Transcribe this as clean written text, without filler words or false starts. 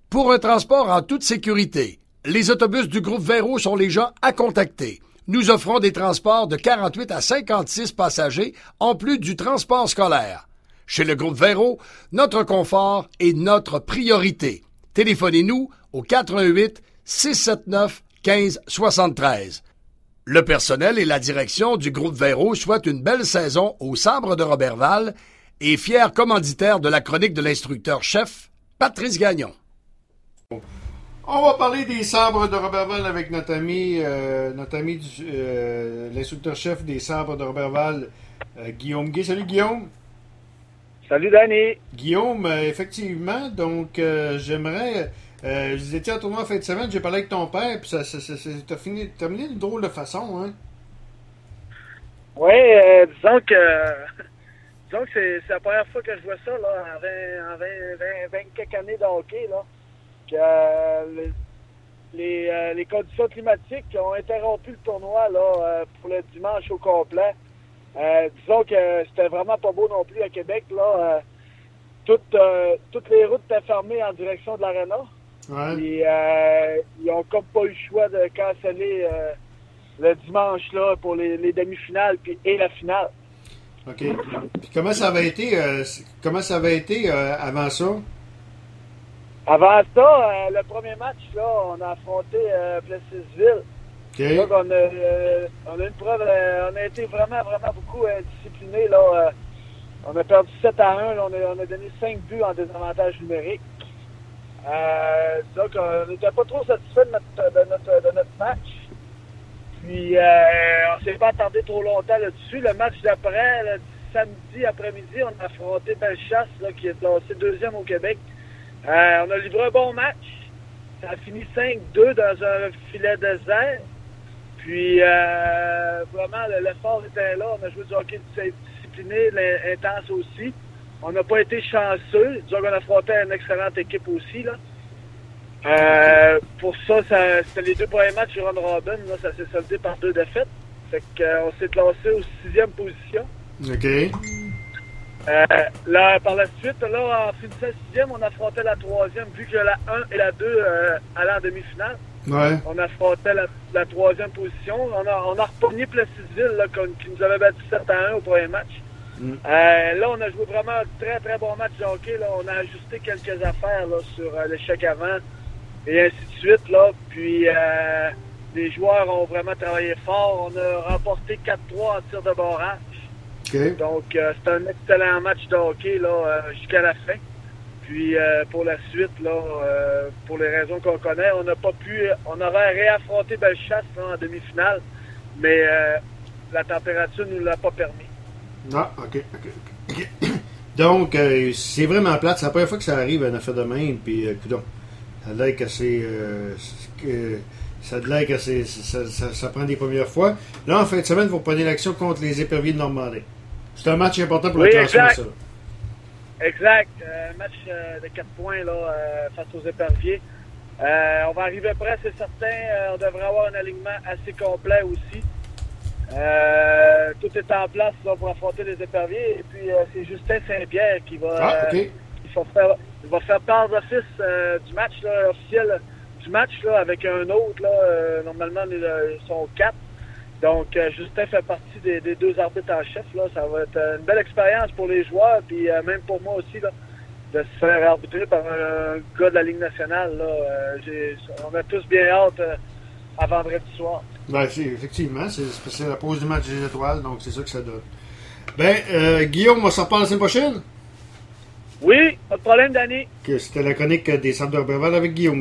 Pour un transport en toute sécurité, les autobus du groupe Véro sont les gens à contacter. Nous offrons des transports de 48 à 56 passagers, en plus du transport scolaire. Chez le groupe Véro, notre confort est notre priorité. Téléphonez-nous au 88 679 15 73. Le personnel et la direction du groupe Véro souhaitent une belle saison au Sabre de Roberval et fier commanditaire de la chronique de l'instructeur-chef, Patrice Gagnon. On va parler des Sabres de Roberval avec notre ami l'instructeur-chef des Sabres de Roberval, Guillaume Gay. Salut Guillaume. Salut Danny. Guillaume, effectivement, donc j'aimerais... vous étiez en tournoi en fin de semaine, j'ai parlé avec ton père, puis ça terminé d'une drôle de façon, hein? Oui, disons que c'est la première fois que je vois ça, là, en 20 quelques années de hockey, là. Les conditions climatiques ont interrompu le tournoi là, pour le dimanche au complet. Disons que c'était vraiment pas beau non plus à Québec. Là, toutes les routes étaient fermées en direction de l'aréna. Ouais. Et, ils ont comme pas eu le choix de canceller le dimanche là, pour les demi-finales et la finale. OK. Puis comment ça avait été avant ça? Avant ça, le premier match, là, on a affronté Plessisville. Okay. Donc, on a une preuve, on a été vraiment beaucoup disciplinés. Là, on a perdu 7-1, là, on a donné 5 buts en désavantage numérique. Donc, on n'était pas trop satisfait de notre match. Puis, on s'est pas attardé trop longtemps là-dessus. Le match d'après, le samedi après-midi, on a affronté Bellechasse, là, qui est classé 2e au Québec. On a livré un bon match. Ça a fini 5-2 dans un filet désert. Puis, vraiment, l'effort était là. On a joué du hockey discipliné, intense aussi. On n'a pas été chanceux. Disons qu'on affrontait une excellente équipe aussi, là. Pour ça, c'était les 2 premiers matchs du round robin. Là, ça s'est soldé par 2 défaites. Fait qu'on s'est classé aux 6e position. OK. Là, par la suite, là, en finissant 6e, on affrontait la 3e, vu que la 1 et la 2 allaient en demi-finale. Ouais. On affrontait la 3e position. On a repogné Plessisville, là, qui nous avait battu 7-1 au premier match. Là, on a joué vraiment un très, très bon match de hockey. Là. On a ajusté quelques affaires là, sur l'échec avant et ainsi de suite. Là. Puis, les joueurs ont vraiment travaillé fort. On a remporté 4-3 en tir de barrage. Okay. Donc, c'est un excellent match de hockey là, jusqu'à la fin. Puis, pour la suite, là, pour les raisons qu'on connaît, on aurait réaffronté Bellechasse là, en demi-finale, mais la température ne nous l'a pas permis. Ah, OK. Donc, c'est vraiment plate. C'est la première fois que ça arrive à une affaire de même, puis, coudonc, ça a l'air que ça prend des premières fois. Là, en fin de semaine, vous prenez l'action contre les Éperviers de Normandie. C'est un match important pour le classement, ça. Exact. Match de 4 points là, face aux Éperviers. On va arriver près, c'est certain. On devrait avoir un alignement assez complet aussi. Tout est en place là, pour affronter les Éperviers. Et puis, c'est Justin Saint-Pierre qui va, il va faire part d'office du match là, officiel du match là, avec un autre. Là, normalement, ils sont 4. Donc, Justin fait partie des 2 arbitres en chef. Là. Ça va être une belle expérience pour les joueurs, puis même pour moi aussi, là, de se faire arbitrer par un gars de la Ligue nationale. Là. On a tous bien hâte à vendredi soir. Ben, effectivement, c'est la pause du match des étoiles, donc c'est ça que ça donne. Ben, Guillaume, on s'en reparle la semaine prochaine? Oui, pas de problème, Danny. C'était la chronique des Sabres de Roberval avec Guillaume.